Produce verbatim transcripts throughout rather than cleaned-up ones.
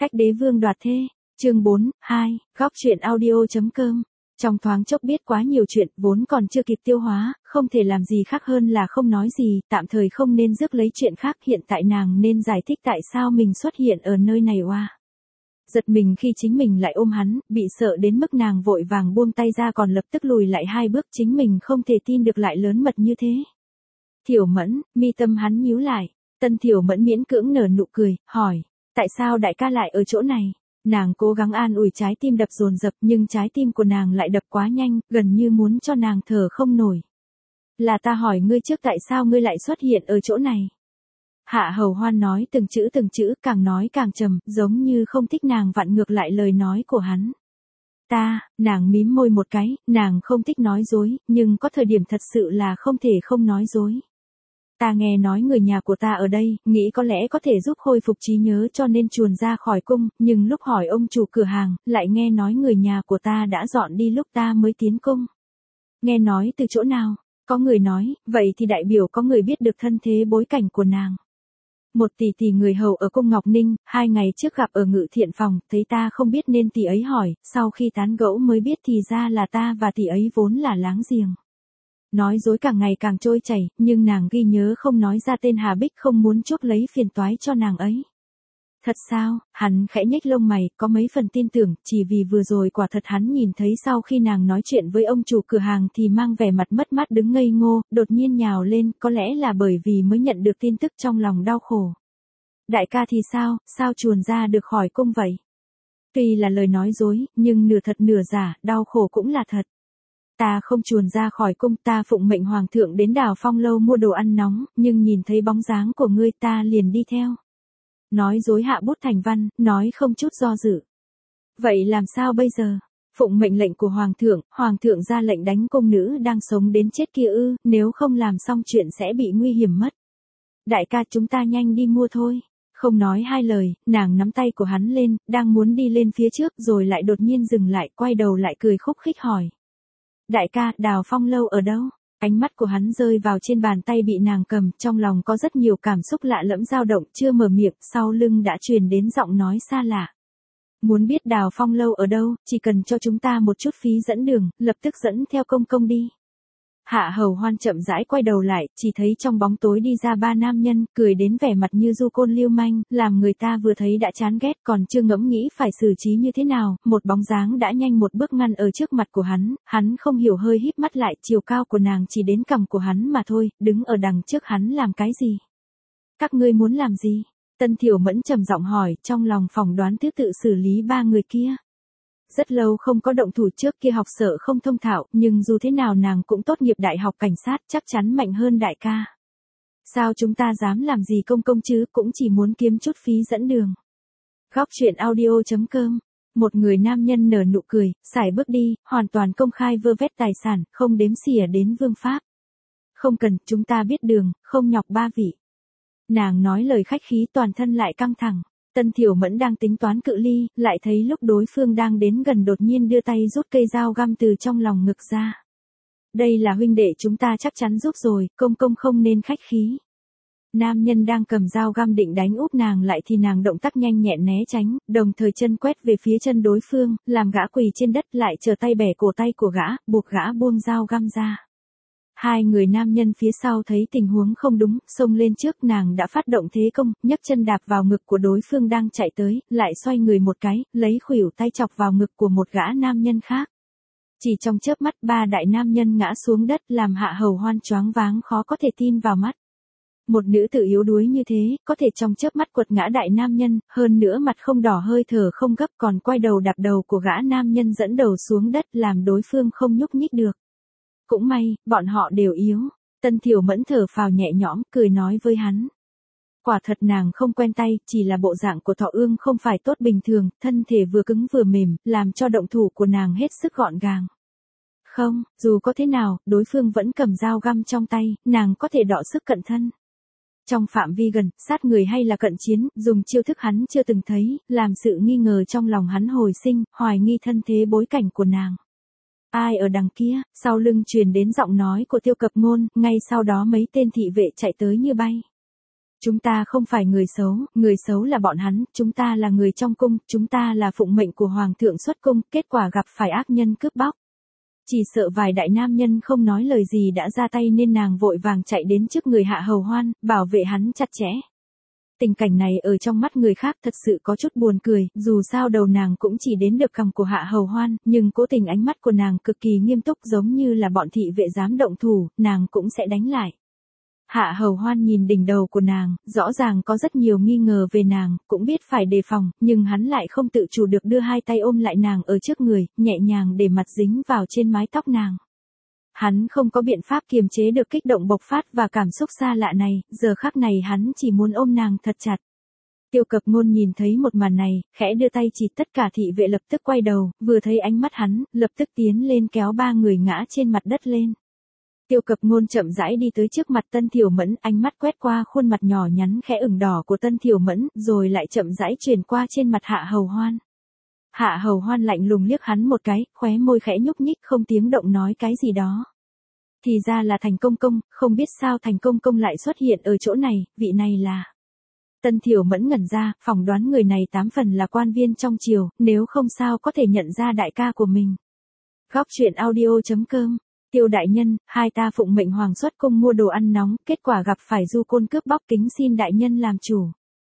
Cách đế vương đoạt thê, chương bốn, hai, góc truyện audio.com. Trong thoáng chốc biết quá nhiều chuyện, vốn còn chưa kịp tiêu hóa, không thể làm gì khác hơn là không nói gì, tạm thời không nên rước lấy chuyện khác, hiện tại nàng nên giải thích tại sao mình xuất hiện ở nơi này oa. Giật mình khi chính mình lại ôm hắn, bị sợ đến mức nàng vội vàng buông tay ra còn lập tức lùi lại hai bước, chính mình không thể tin được lại lớn mật như thế. Thiểu Mẫn, mi tâm hắn nhíu lại, Tân Thiểu Mẫn miễn cưỡng nở nụ cười, hỏi, tại sao đại ca lại ở chỗ này? Nàng cố gắng an ủi trái tim đập dồn dập nhưng trái tim của nàng lại đập quá nhanh, gần như muốn cho nàng thở không nổi. Là ta hỏi ngươi trước tại sao ngươi lại xuất hiện ở chỗ này? Hạ Hầu Hoan nói từng chữ từng chữ, càng nói càng trầm, giống như không thích nàng vặn ngược lại lời nói của hắn. Ta, nàng mím môi một cái, nàng không thích nói dối, nhưng có thời điểm thật sự là không thể không nói dối. Ta nghe nói người nhà của ta ở đây, nghĩ có lẽ có thể giúp khôi phục trí nhớ cho nên chuồn ra khỏi cung, nhưng lúc hỏi ông chủ cửa hàng, lại nghe nói người nhà của ta đã dọn đi lúc ta mới tiến cung. Nghe nói từ chỗ nào? Có người nói, vậy thì đại biểu có người biết được thân thế bối cảnh của nàng. Một tỷ tỷ người hầu ở cung Ngọc Ninh, hai ngày trước gặp ở ngự thiện phòng, thấy ta không biết nên tỷ ấy hỏi, sau khi tán gẫu mới biết thì ra là ta và tỷ ấy vốn là láng giềng. Nói dối càng ngày càng trôi chảy, nhưng nàng ghi nhớ không nói ra tên Hà Bích, không muốn chuốc lấy phiền toái cho nàng ấy. Thật sao? Hắn khẽ nhếch lông mày, có mấy phần tin tưởng, chỉ vì vừa rồi quả thật hắn nhìn thấy sau khi nàng nói chuyện với ông chủ cửa hàng thì mang vẻ mặt mất mát đứng ngây ngô, đột nhiên nhào lên, có lẽ là bởi vì mới nhận được tin tức trong lòng đau khổ. Đại ca thì sao, sao chuồn ra được khỏi cung vậy? Tuy là lời nói dối, nhưng nửa thật nửa giả, đau khổ cũng là thật. Ta không chuồn ra khỏi cung, ta phụng mệnh hoàng thượng đến Đào Phong lâu mua đồ ăn nóng, nhưng nhìn thấy bóng dáng của ngươi ta liền đi theo. Nói dối hạ bút thành văn, nói không chút do dự. Vậy làm sao bây giờ? Phụng mệnh lệnh của hoàng thượng, hoàng thượng ra lệnh đánh cung nữ đang sống đến chết kia ư, nếu không làm xong chuyện sẽ bị nguy hiểm mất. Đại ca chúng ta nhanh đi mua thôi. Không nói hai lời, nàng nắm tay của hắn lên, đang muốn đi lên phía trước rồi lại đột nhiên dừng lại, quay đầu lại cười khúc khích hỏi. Đại ca, Đào Phong lâu ở đâu? Ánh mắt của hắn rơi vào trên bàn tay bị nàng cầm, trong lòng có rất nhiều cảm xúc lạ lẫm dao động, chưa mở miệng, sau lưng đã truyền đến giọng nói xa lạ. Muốn biết Đào Phong lâu ở đâu, chỉ cần cho chúng ta một chút phí dẫn đường, lập tức dẫn theo công công đi. Hạ Hầu Hoan chậm rãi quay đầu lại, chỉ thấy trong bóng tối đi ra ba nam nhân, cười đến vẻ mặt như du côn lưu manh, làm người ta vừa thấy đã chán ghét, còn chưa ngẫm nghĩ phải xử trí như thế nào, một bóng dáng đã nhanh một bước ngăn ở trước mặt của hắn, hắn không hiểu hơi híp mắt lại, chiều cao của nàng chỉ đến cằm của hắn mà thôi, đứng ở đằng trước hắn làm cái gì? Các ngươi muốn làm gì? Tân Thiểu Mẫn trầm giọng hỏi, trong lòng phỏng đoán thứ tự xử lý ba người kia. Rất lâu không có động thủ, trước kia học sở không thông thạo, nhưng dù thế nào nàng cũng tốt nghiệp đại học cảnh sát, chắc chắn mạnh hơn đại ca. Sao chúng ta dám làm gì công công chứ, cũng chỉ muốn kiếm chút phí dẫn đường. Góc truyện audio.com. Một người nam nhân nở nụ cười, sải bước đi, hoàn toàn công khai vơ vét tài sản, không đếm xỉa đến vương pháp. Không cần, chúng ta biết đường, không nhọc ba vị. Nàng nói lời khách khí, toàn thân lại căng thẳng. Tân Thiểu Mẫn đang tính toán cự ly, lại thấy lúc đối phương đang đến gần đột nhiên đưa tay rút cây dao găm từ trong lòng ngực ra. Đây là huynh đệ chúng ta chắc chắn giúp rồi, công công không nên khách khí. Nam nhân đang cầm dao găm định đánh úp nàng lại thì nàng động tác nhanh nhẹn né tránh, đồng thời chân quét về phía chân đối phương, làm gã quỳ trên đất, lại trở tay bẻ cổ tay của gã, buộc gã buông dao găm ra. Hai người nam nhân phía sau thấy tình huống không đúng, xông lên trước, nàng đã phát động thế công, nhấc chân đạp vào ngực của đối phương đang chạy tới, lại xoay người một cái, lấy khuỷu tay chọc vào ngực của một gã nam nhân khác. Chỉ trong chớp mắt ba đại nam nhân ngã xuống đất, làm Hạ Hầu Hoan choáng váng khó có thể tin vào mắt. Một nữ tử yếu đuối như thế, có thể trong chớp mắt quật ngã đại nam nhân, hơn nữa mặt không đỏ hơi thở không gấp, còn quay đầu đạp đầu của gã nam nhân dẫn đầu xuống đất, làm đối phương không nhúc nhích được. Cũng may, bọn họ đều yếu. Tân Thiểu Mẫn thở phào nhẹ nhõm, cười nói với hắn. Quả thật nàng không quen tay, chỉ là bộ dạng của Thọ Ương không phải tốt bình thường, thân thể vừa cứng vừa mềm, làm cho động thủ của nàng hết sức gọn gàng. Không, dù có thế nào, đối phương vẫn cầm dao găm trong tay, nàng có thể đọ sức cận thân. Trong phạm vi gần, sát người hay là cận chiến, dùng chiêu thức hắn chưa từng thấy, làm sự nghi ngờ trong lòng hắn hồi sinh, hoài nghi thân thế bối cảnh của nàng. Ai ở đằng kia? Sau lưng truyền đến giọng nói của Tiêu Cập Ngôn, ngay sau đó mấy tên thị vệ chạy tới như bay. Chúng ta không phải người xấu, người xấu là bọn hắn, chúng ta là người trong cung, chúng ta là phụng mệnh của hoàng thượng xuất cung, kết quả gặp phải ác nhân cướp bóc. Chỉ sợ vài đại nam nhân không nói lời gì đã ra tay nên nàng vội vàng chạy đến trước người Hạ Hầu Hoan, bảo vệ hắn chặt chẽ. Tình cảnh này ở trong mắt người khác thật sự có chút buồn cười, dù sao đầu nàng cũng chỉ đến được cằm của Hạ Hầu Hoan, nhưng cố tình ánh mắt của nàng cực kỳ nghiêm túc giống như là bọn thị vệ dám động thủ, nàng cũng sẽ đánh lại. Hạ Hầu Hoan nhìn đỉnh đầu của nàng, rõ ràng có rất nhiều nghi ngờ về nàng, cũng biết phải đề phòng, nhưng hắn lại không tự chủ được đưa hai tay ôm lại nàng ở trước người, nhẹ nhàng để mặt dính vào trên mái tóc nàng. Hắn không có biện pháp kiềm chế được kích động bộc phát và cảm xúc xa lạ này, giờ khắc này hắn chỉ muốn ôm nàng thật chặt. Tiêu Cập Ngôn nhìn thấy một màn này, khẽ đưa tay chỉ tất cả thị vệ lập tức quay đầu, vừa thấy ánh mắt hắn, lập tức tiến lên kéo ba người ngã trên mặt đất lên. Tiêu Cập Ngôn chậm rãi đi tới trước mặt Tân Thiểu Mẫn, ánh mắt quét qua khuôn mặt nhỏ nhắn khẽ ửng đỏ của Tân Thiểu Mẫn, rồi lại chậm rãi truyền qua trên mặt Hạ Hầu Hoan. Hạ Hầu Hoan lạnh lùng liếc hắn một cái, khóe môi khẽ nhúc nhích không tiếng động nói cái gì đó. Thì ra là Thành Công Công, không biết sao Thành Công Công lại xuất hiện ở chỗ này, vị này là... Tân Thiểu Mẫn ngẩn ra, phỏng đoán người này tám phần là quan viên trong triều, nếu không sao có thể nhận ra đại ca của mình. Góc truyện audio chấm com. Tiêu đại nhân, hai ta phụng mệnh hoàng xuất cung mua đồ ăn nóng, kết quả gặp phải du côn cướp bóc, kính xin đại nhân làm chủ.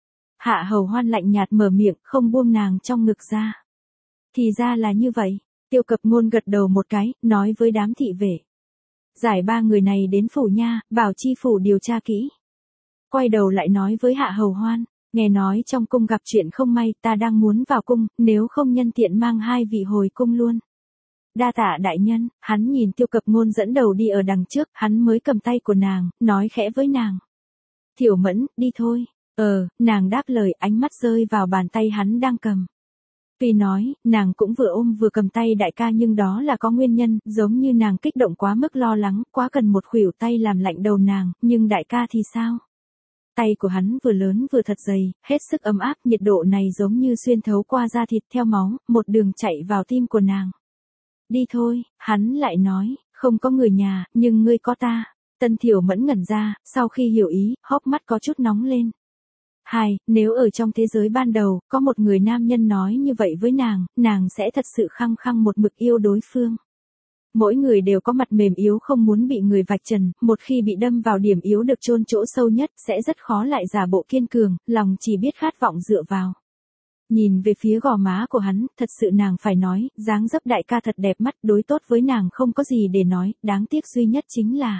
Hạ Hầu Hoan lạnh nhạt mở miệng, không buông nàng trong ngực ra. Thì ra là như vậy. Tiêu Cập Ngôn gật đầu một cái, nói với đám thị vệ. Giải ba người này đến phủ nha, bảo chi phủ điều tra kỹ. Quay đầu lại nói với Hạ Hầu Hoan, nghe nói trong cung gặp chuyện không may, ta đang muốn vào cung, nếu không nhân tiện mang hai vị hồi cung luôn. Đa tạ đại nhân, hắn nhìn Tiêu Cập Ngôn dẫn đầu đi ở đằng trước, hắn mới cầm tay của nàng, nói khẽ với nàng. Thiểu Mẫn, đi thôi. Ờ, nàng đáp lời, ánh mắt rơi vào bàn tay hắn đang cầm. Tuy nói, nàng cũng vừa ôm vừa cầm tay đại ca nhưng đó là có nguyên nhân, giống như nàng kích động quá mức lo lắng, quá cần một khuỷu tay làm lạnh đầu nàng, nhưng đại ca thì sao? Tay của hắn vừa lớn vừa thật dày, hết sức ấm áp, nhiệt độ này giống như xuyên thấu qua da thịt theo máu, một đường chạy vào tim của nàng. Đi thôi, hắn lại nói, không có người nhà, nhưng ngươi có ta. Tân Thiểu Mẫn ngẩn ra, sau khi hiểu ý, hốc mắt có chút nóng lên. Hai, nếu ở trong thế giới ban đầu, có một người nam nhân nói như vậy với nàng, nàng sẽ thật sự khăng khăng một mực yêu đối phương. Mỗi người đều có mặt mềm yếu không muốn bị người vạch trần, một khi bị đâm vào điểm yếu được chôn chỗ sâu nhất, sẽ rất khó lại giả bộ kiên cường, lòng chỉ biết khát vọng dựa vào. Nhìn về phía gò má của hắn, thật sự nàng phải nói, dáng dấp đại ca thật đẹp mắt, đối tốt với nàng không có gì để nói, đáng tiếc duy nhất chính là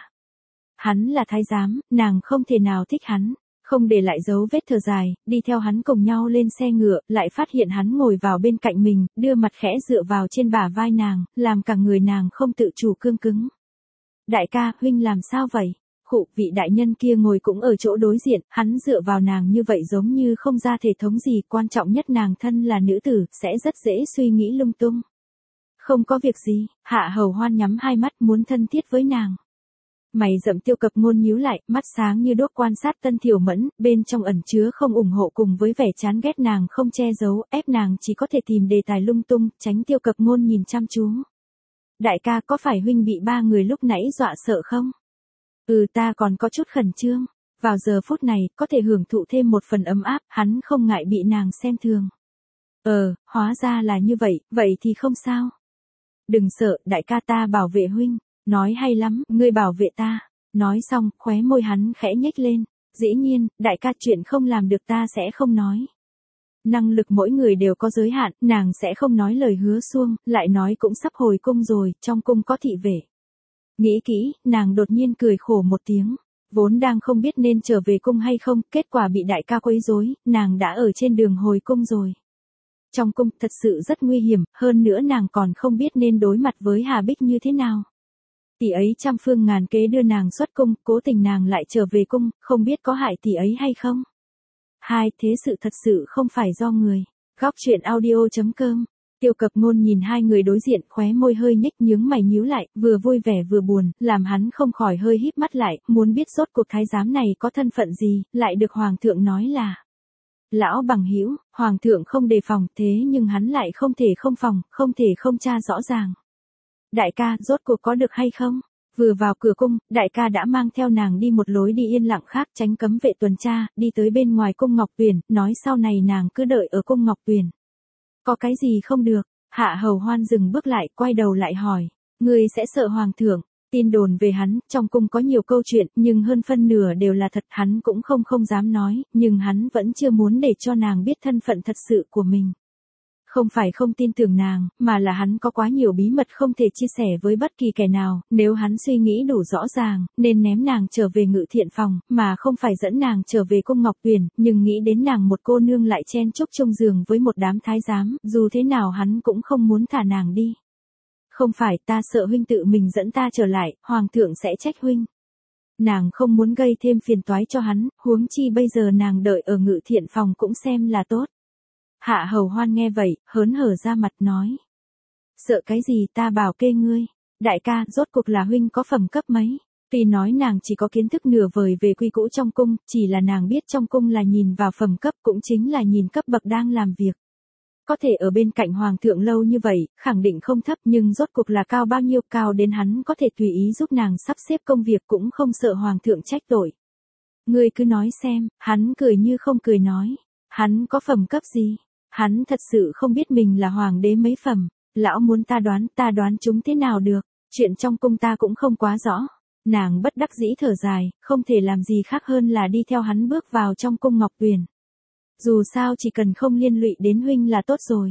hắn là thái giám, nàng không thể nào thích hắn. Không để lại dấu vết thở dài, đi theo hắn cùng nhau lên xe ngựa, lại phát hiện hắn ngồi vào bên cạnh mình, đưa mặt khẽ dựa vào trên bả vai nàng, làm cả người nàng không tự chủ cương cứng. Đại ca, huynh làm sao vậy? Khụ, vị đại nhân kia ngồi cũng ở chỗ đối diện, hắn dựa vào nàng như vậy giống như không ra thể thống gì, quan trọng nhất nàng thân là nữ tử, sẽ rất dễ suy nghĩ lung tung. Không có việc gì, Hạ Hầu Hoan nhắm hai mắt muốn thân thiết với nàng. Mày rậm Tiêu Cập Ngôn nhíu lại, mắt sáng như đuốc quan sát Tân Thiểu Mẫn, bên trong ẩn chứa không ủng hộ cùng với vẻ chán ghét nàng không che giấu, ép nàng chỉ có thể tìm đề tài lung tung, tránh Tiêu Cập Ngôn nhìn chăm chú. Đại ca, có phải huynh bị ba người lúc nãy dọa sợ không? Ừ, ta còn có chút khẩn trương. Vào giờ phút này, có thể hưởng thụ thêm một phần ấm áp, hắn không ngại bị nàng xem thường. Ờ, hóa ra là như vậy, vậy thì không sao. Đừng sợ, đại ca, ta bảo vệ huynh. Nói hay lắm, ngươi bảo vệ ta. Nói xong, khóe môi hắn khẽ nhếch lên. Dĩ nhiên, đại ca, chuyện không làm được ta sẽ không nói. Năng lực mỗi người đều có giới hạn, nàng sẽ không nói lời hứa suông, lại nói cũng sắp hồi cung rồi, trong cung có thị vệ. Nghĩ kỹ, nàng đột nhiên cười khổ một tiếng. Vốn đang không biết nên trở về cung hay không, kết quả bị đại ca quấy rối, nàng đã ở trên đường hồi cung rồi. Trong cung thật sự rất nguy hiểm, hơn nữa nàng còn không biết nên đối mặt với Hà Bích như thế nào. Tỷ ấy trăm phương ngàn kế đưa nàng xuất cung, cố tình nàng lại trở về cung, không biết có hại tỷ ấy hay không. Hai, thế sự thật sự không phải do người. Góc truyện audio chấm com. Tiêu Cập Ngôn nhìn hai người đối diện, khóe môi hơi nhếch nhướng mày nhíu lại, vừa vui vẻ vừa buồn, làm hắn không khỏi hơi híp mắt lại, muốn biết rốt cuộc thái giám này có thân phận gì, lại được hoàng thượng nói là lão bằng hữu. Hoàng thượng không đề phòng, thế nhưng hắn lại không thể không phòng, không thể không tra rõ ràng. Đại ca, rốt cuộc có được hay không? Vừa vào cửa cung, đại ca đã mang theo nàng đi một lối đi yên lặng khác tránh cấm vệ tuần tra, đi tới bên ngoài cung Ngọc Tuyền, nói sau này nàng cứ đợi ở cung Ngọc Tuyền. Có cái gì không được? Hạ Hầu Hoan dừng bước lại, quay đầu lại hỏi, ngươi sẽ sợ hoàng thượng? Tin đồn về hắn, trong cung có nhiều câu chuyện, nhưng hơn phân nửa đều là thật, hắn cũng không không dám nói, nhưng hắn vẫn chưa muốn để cho nàng biết thân phận thật sự của mình. Không phải không tin tưởng nàng, mà là hắn có quá nhiều bí mật không thể chia sẻ với bất kỳ kẻ nào, nếu hắn suy nghĩ đủ rõ ràng, nên ném nàng trở về Ngự Thiện phòng, mà không phải dẫn nàng trở về cung Ngọc Tuyền, nhưng nghĩ đến nàng một cô nương lại chen chúc trong giường với một đám thái giám, dù thế nào hắn cũng không muốn thả nàng đi. Không phải, ta sợ huynh tự mình dẫn ta trở lại, hoàng thượng sẽ trách huynh. Nàng không muốn gây thêm phiền toái cho hắn, huống chi bây giờ nàng đợi ở Ngự Thiện phòng cũng xem là tốt. Hạ Hầu Hoan nghe vậy, hớn hở ra mặt nói. Sợ cái gì, ta bảo kê ngươi. Đại ca, rốt cuộc là huynh có phẩm cấp mấy? Tuy nói nàng chỉ có kiến thức nửa vời về quy cũ trong cung, chỉ là nàng biết trong cung là nhìn vào phẩm cấp, cũng chính là nhìn cấp bậc đang làm việc. Có thể ở bên cạnh hoàng thượng lâu như vậy, khẳng định không thấp, nhưng rốt cuộc là cao bao nhiêu, cao đến hắn có thể tùy ý giúp nàng sắp xếp công việc, cũng không sợ hoàng thượng trách tội. Ngươi cứ nói xem. Hắn cười như không cười nói. Hắn có phẩm cấp gì? Hắn thật sự không biết mình là hoàng đế mấy phẩm. Lão muốn ta đoán, ta đoán chúng thế nào được? Chuyện trong cung ta cũng không quá rõ. Nàng bất đắc dĩ thở dài, không thể làm gì khác hơn là đi theo hắn bước vào trong cung Ngọc Tuyền. Dù sao chỉ cần không liên lụy đến huynh là tốt rồi.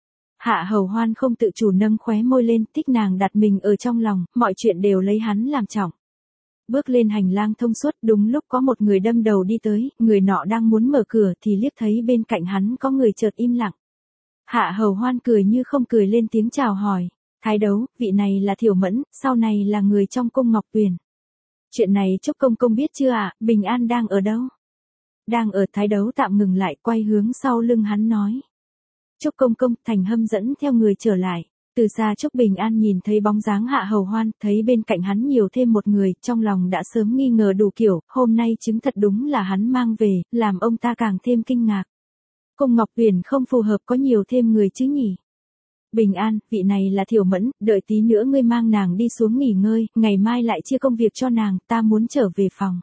Hạ Hầu Hoan không tự chủ nâng khóe môi lên, thích nàng đặt mình ở trong lòng, mọi chuyện đều lấy hắn làm trọng. Bước lên hành lang thông suốt, đúng lúc có một người đâm đầu đi tới, người nọ đang muốn mở cửa thì liếc thấy bên cạnh hắn có người chợt im lặng. Hạ Hầu Hoan cười như không cười lên tiếng chào hỏi, Thái Đấu, vị này là Thiểu Mẫn, sau này là người trong cung Ngọc Tuyền. Chuyện này Trúc Công Công biết chưa ạ? À? Bình An đang ở đâu? Đang ở. Thái Đấu tạm ngừng lại, quay hướng sau lưng hắn nói. Trúc Công Công. Thành Hâm dẫn theo người trở lại. Từ xa Trúc Bình An nhìn thấy bóng dáng Hạ Hầu Hoan, thấy bên cạnh hắn nhiều thêm một người, trong lòng đã sớm nghi ngờ đủ kiểu, hôm nay chứng thật đúng là hắn mang về, làm ông ta càng thêm kinh ngạc. Cung Ngọc Tuyền không phù hợp có nhiều thêm người chứ nhỉ? Bình An, vị này là Thiểu Mẫn, đợi tí nữa ngươi mang nàng đi xuống nghỉ ngơi, ngày mai lại chia công việc cho nàng, ta muốn trở về phòng.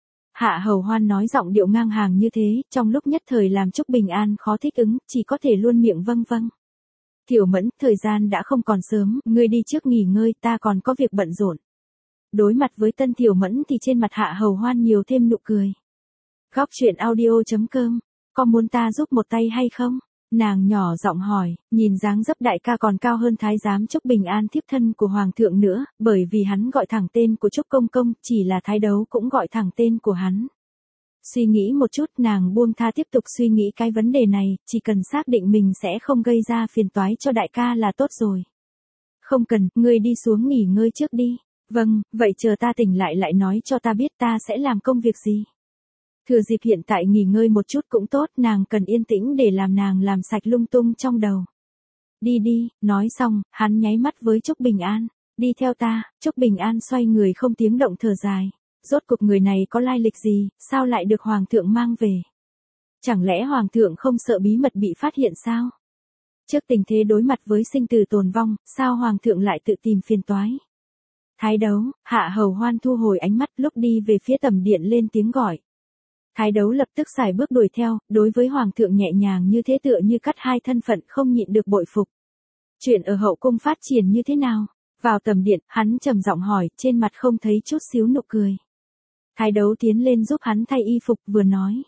Hạ Hầu Hoan nói giọng điệu ngang hàng như thế, trong lúc nhất thời làm Trúc Bình An khó thích ứng, chỉ có thể luôn miệng vâng vâng. Thiểu Mẫn, thời gian đã không còn sớm, ngươi đi trước nghỉ ngơi, ta còn có việc bận rộn. Đối mặt với Tân Thiểu Mẫn thì trên mặt Hạ Hầu Hoan nhiều thêm nụ cười. Góc truyện audio chấm com, có muốn ta giúp một tay hay không? Nàng nhỏ giọng hỏi, nhìn dáng dấp đại ca còn cao hơn thái giám Trúc Bình An thiếp thân của hoàng thượng nữa, bởi vì hắn gọi thẳng tên của Trúc Công Công, chỉ là Thái Đấu cũng gọi thẳng tên của hắn. Suy nghĩ một chút, nàng buông tha tiếp tục suy nghĩ cái vấn đề này, chỉ cần xác định mình sẽ không gây ra phiền toái cho đại ca là tốt rồi. Không cần, ngươi đi xuống nghỉ ngơi trước đi. Vâng, vậy chờ ta tỉnh lại lại nói cho ta biết ta sẽ làm công việc gì. Thừa dịp hiện tại nghỉ ngơi một chút cũng tốt, nàng cần yên tĩnh để làm nàng làm sạch lung tung trong đầu. Đi đi, nói xong, hắn nháy mắt với Trúc Bình An, đi theo ta. Trúc Bình An xoay người không tiếng động thở dài. Rốt cuộc người này có lai lịch gì, sao lại được hoàng thượng mang về? Chẳng lẽ hoàng thượng không sợ bí mật bị phát hiện sao? Trước tình thế đối mặt với sinh tử tồn vong, sao hoàng thượng lại tự tìm phiền toái? Thái Đấu. Hạ Hầu Hoan thu hồi ánh mắt, lúc đi về phía tầm điện lên tiếng gọi. Thái Đấu lập tức xài bước đuổi theo, đối với hoàng thượng nhẹ nhàng như thế tựa như cắt hai thân phận, không nhịn được bội phục. Chuyện ở hậu cung phát triển như thế nào? Vào tầm điện, hắn trầm giọng hỏi, trên mặt không thấy chút xíu nụ cười. Thái Đấu tiến lên giúp hắn thay y phục, vừa nói.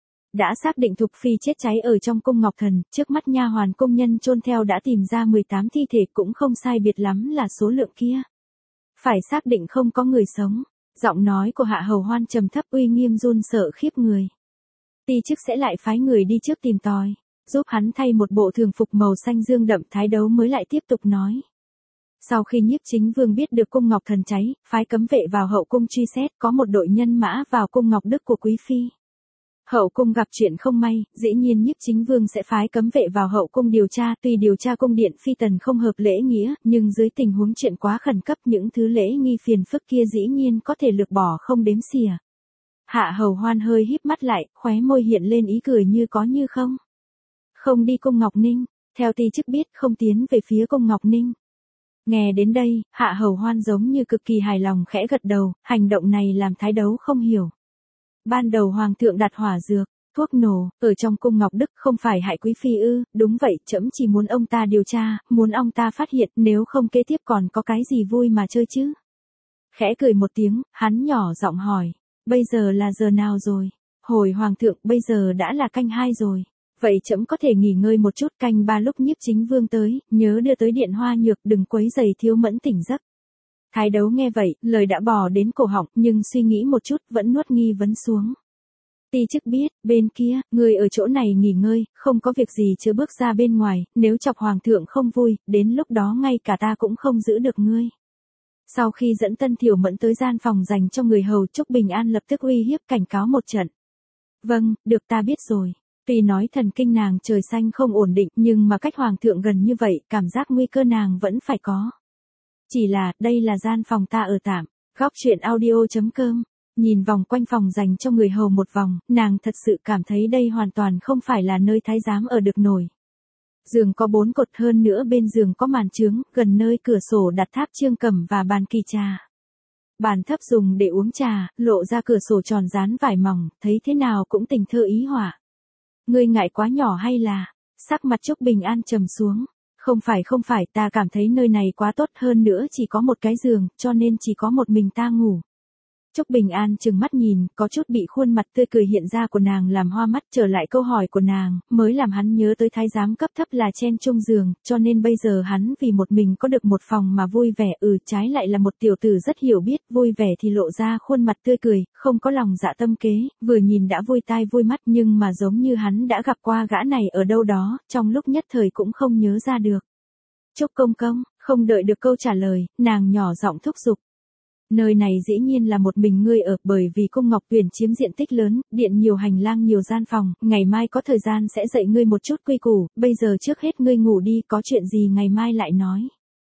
Đã xác định Thục Phi chết cháy ở trong cung Ngọc Thần, trước mắt nha hoàn công nhân chôn theo đã tìm ra mười tám thi thể, cũng không sai biệt lắm là số lượng kia. Phải xác định không có người sống. Giọng nói của Hạ Hầu Hoan trầm thấp, uy nghiêm run sợ khiếp người. Ti chức sẽ lại phái người đi trước tìm tòi, giúp hắn thay một bộ thường phục màu xanh dương đậm. Thái Đấu mới lại tiếp tục nói. Sau khi Nhiếp Chính Vương biết được cung Ngọc Thần cháy, phái cấm vệ vào hậu cung truy xét, có một đội nhân mã vào cung Ngọc Đức của quý phi. Hậu cung gặp chuyện không may, dĩ nhiên Nhiếp Chính Vương sẽ phái cấm vệ vào hậu cung điều tra, tuy điều tra cung điện phi tần không hợp lễ nghĩa, nhưng dưới tình huống chuyện quá khẩn cấp, những thứ lễ nghi phiền phức kia dĩ nhiên có thể lược bỏ không đếm xỉa. Hạ Hầu Hoan hơi híp mắt lại, khóe môi hiện lên ý cười như có như không. Không đi cung Ngọc Ninh, theo ti chức biết không tiến về phía cung Ngọc Ninh. Nghe đến đây, Hạ Hầu Hoan giống như cực kỳ hài lòng khẽ gật đầu, hành động này làm Thái Đấu không hiểu. Ban đầu Hoàng thượng đặt hỏa dược, thuốc nổ, ở trong cung Ngọc Đức không phải hại quý phi ư, đúng vậy, trẫm chỉ muốn ông ta điều tra, muốn ông ta phát hiện, nếu không kế tiếp còn có cái gì vui mà chơi chứ. Khẽ cười một tiếng, hắn nhỏ giọng hỏi, bây giờ là giờ nào rồi? Hồi Hoàng thượng, bây giờ đã là canh hai rồi. Vậy trẫm có thể nghỉ ngơi một chút, canh ba lúc Nhiếp Chính Vương tới, nhớ đưa tới điện Hoa Nhược, đừng quấy rầy Thiếu Mẫn tỉnh giấc. Thái Đấu nghe vậy, lời đã bò đến cổ họng, nhưng suy nghĩ một chút, vẫn nuốt nghi vấn xuống. Ti chức biết, bên kia, người ở chỗ này nghỉ ngơi, không có việc gì chưa bước ra bên ngoài, nếu chọc Hoàng thượng không vui, đến lúc đó ngay cả ta cũng không giữ được ngươi. Sau khi dẫn Tân Thiểu Mẫn tới gian phòng dành cho người hầu, Trúc Bình An lập tức uy hiếp cảnh cáo một trận. Vâng, được, ta biết rồi. Tuy nói thần kinh nàng trời xanh không ổn định, nhưng mà cách Hoàng thượng gần như vậy, cảm giác nguy cơ nàng vẫn phải có. Chỉ là, đây là gian phòng ta ở tạm. Góc truyện audio chấm com. Nhìn vòng quanh phòng dành cho người hầu một vòng, nàng thật sự cảm thấy đây hoàn toàn không phải là nơi thái giám ở được nổi. Giường có bốn cột, hơn nữa bên giường có màn trướng, gần nơi cửa sổ đặt tháp chương cẩm và bàn kỳ trà. Bàn thấp dùng để uống trà, lộ ra cửa sổ tròn dán vải mỏng, thấy thế nào cũng tình thơ ý họa. Ngươi ngại quá nhỏ hay là? Sắc mặt Trúc Bình An trầm xuống. Không phải không phải, ta cảm thấy nơi này quá tốt, hơn nữa chỉ có một cái giường, cho nên chỉ có một mình ta ngủ. Trúc Bình An trừng mắt nhìn, có chút bị khuôn mặt tươi cười hiện ra của nàng làm hoa mắt, trở lại câu hỏi của nàng, mới làm hắn nhớ tới thái giám cấp thấp là chen chung giường, cho nên bây giờ hắn vì một mình có được một phòng mà vui vẻ, ừ trái lại là một tiểu tử rất hiểu biết, vui vẻ thì lộ ra khuôn mặt tươi cười, không có lòng dạ tâm kế, vừa nhìn đã vui tai vui mắt, nhưng mà giống như hắn đã gặp qua gã này ở đâu đó, trong lúc nhất thời cũng không nhớ ra được. Trúc công công, không đợi được câu trả lời, nàng nhỏ giọng thúc giục. Nơi này dĩ nhiên là một mình ngươi ở, bởi vì cung Ngọc Uyển chiếm diện tích lớn, điện nhiều, hành lang nhiều, gian phòng, ngày mai có thời gian sẽ dạy ngươi một chút quy củ, bây giờ trước hết ngươi ngủ đi, có chuyện gì ngày mai lại nói.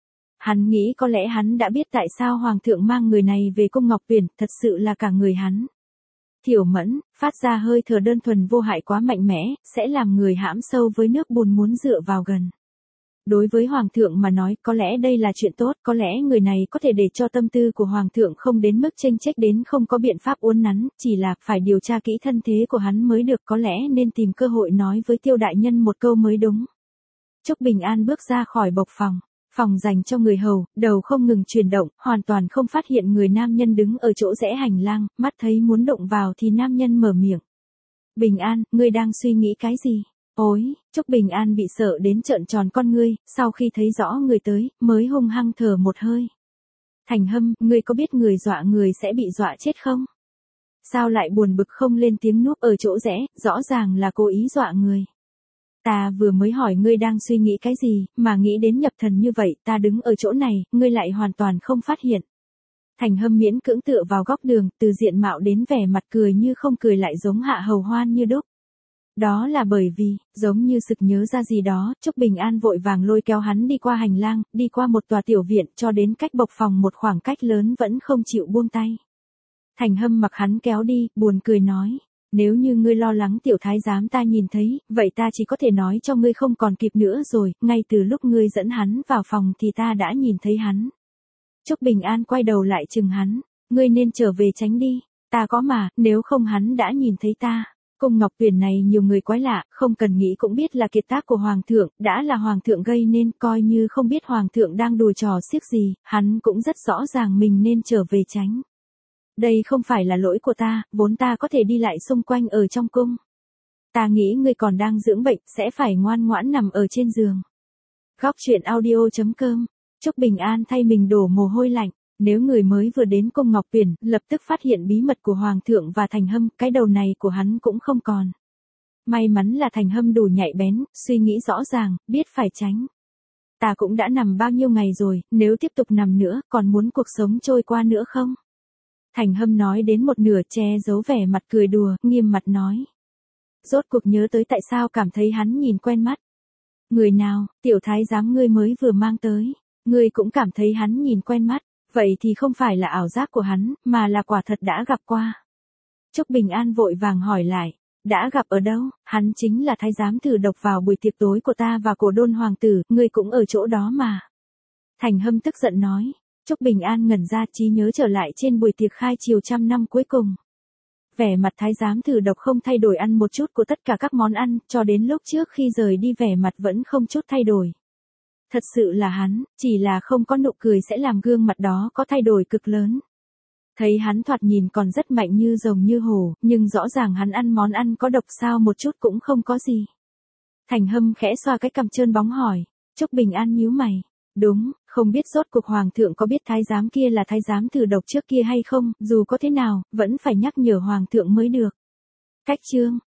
Hắn nghĩ có lẽ hắn đã biết tại sao Hoàng thượng mang người này về cung Ngọc Uyển, thật sự là cả người hắn. Thiểu Mẫn, phát ra hơi thở đơn thuần vô hại quá mạnh mẽ, sẽ làm người hãm sâu với nước bùn muốn dựa vào gần. Đối với Hoàng thượng mà nói, có lẽ đây là chuyện tốt, có lẽ người này có thể để cho tâm tư của Hoàng thượng không đến mức chênh chếch đến không có biện pháp uốn nắn, chỉ là phải điều tra kỹ thân thế của hắn mới được, có lẽ nên tìm cơ hội nói với Tiêu đại nhân một câu mới đúng. Trúc Bình An bước ra khỏi bộc phòng, phòng dành cho người hầu, đầu không ngừng chuyển động, hoàn toàn không phát hiện người nam nhân đứng ở chỗ rẽ hành lang, mắt thấy muốn động vào thì nam nhân mở miệng. Bình An, ngươi đang suy nghĩ cái gì? Ôi, Trúc Bình An bị sợ đến trợn tròn con ngươi, sau khi thấy rõ người tới, mới hung hăng thở một hơi. Thành Hâm, ngươi có biết người dọa người sẽ bị dọa chết không? Sao lại buồn bực không lên tiếng núp ở chỗ rẽ, rõ ràng là cố ý dọa người. Ta vừa mới hỏi ngươi đang suy nghĩ cái gì, mà nghĩ đến nhập thần như vậy, ta đứng ở chỗ này, ngươi lại hoàn toàn không phát hiện. Thành Hâm miễn cưỡng tựa vào góc đường, từ diện mạo đến vẻ mặt cười như không cười lại giống Hạ Hầu Hoan như đúc. Đó là bởi vì, giống như sực nhớ ra gì đó, Trúc Bình An vội vàng lôi kéo hắn đi qua hành lang, đi qua một tòa tiểu viện, cho đến cách bộc phòng một khoảng cách lớn vẫn không chịu buông tay. Thành Hâm mặc hắn kéo đi, buồn cười nói, nếu như ngươi lo lắng tiểu thái giám ta nhìn thấy, vậy ta chỉ có thể nói cho ngươi không còn kịp nữa rồi, ngay từ lúc ngươi dẫn hắn vào phòng thì ta đã nhìn thấy hắn. Trúc Bình An quay đầu lại chừng hắn, ngươi nên trở về tránh đi, ta có mà, nếu không hắn đã nhìn thấy ta. Cung Ngọc Uyển này nhiều người quái lạ, không cần nghĩ cũng biết là kiệt tác của Hoàng thượng, đã là Hoàng thượng gây nên, coi như không biết Hoàng thượng đang đùa trò xiếc gì, hắn cũng rất rõ ràng mình nên trở về tránh. Đây không phải là lỗi của ta, vốn ta có thể đi lại xung quanh ở trong cung. Ta nghĩ ngươi còn đang dưỡng bệnh, sẽ phải ngoan ngoãn nằm ở trên giường. Góc truyện audio chấm com, Trúc Bình An thay mình đổ mồ hôi lạnh. Nếu người mới vừa đến cung Ngọc Uyển, lập tức phát hiện bí mật của Hoàng thượng và Thành Hâm, cái đầu này của hắn cũng không còn. May mắn là Thành Hâm đủ nhạy bén, suy nghĩ rõ ràng, biết phải tránh. Ta cũng đã nằm bao nhiêu ngày rồi, nếu tiếp tục nằm nữa, còn muốn cuộc sống trôi qua nữa không? Thành Hâm nói đến một nửa che giấu vẻ mặt cười đùa, nghiêm mặt nói. Rốt cuộc nhớ tới tại sao cảm thấy hắn nhìn quen mắt. Người nào, tiểu thái giám ngươi mới vừa mang tới, ngươi cũng cảm thấy hắn nhìn quen mắt. Vậy thì không phải là ảo giác của hắn, mà là quả thật đã gặp qua. Trúc Bình An vội vàng hỏi lại, đã gặp ở đâu? Hắn chính là thái giám thử độc vào buổi tiệc tối của ta và Cổ Đôn hoàng tử, ngươi cũng ở chỗ đó mà. Thành Hâm tức giận nói. Trúc Bình An ngẩn ra, trí nhớ trở lại trên buổi tiệc khai triều trăm năm cuối cùng. Vẻ mặt thái giám thử độc không thay đổi, ăn một chút của tất cả các món ăn, cho đến lúc trước khi rời đi vẻ mặt vẫn không chút thay đổi. Thật sự là hắn, chỉ là không có nụ cười sẽ làm gương mặt đó có thay đổi cực lớn. Thấy hắn thoạt nhìn còn rất mạnh như rồng như hổ, nhưng rõ ràng hắn ăn món ăn có độc sao một chút cũng không có gì. Thành Hâm khẽ xoa cái cằm trơn bóng hỏi. Trúc Bình An nhíu mày. Đúng, không biết rốt cuộc hoàng thượng có biết thái giám kia là thái giám thử độc trước kia hay không, dù có thế nào, vẫn phải nhắc nhở hoàng thượng mới được. Cách chương.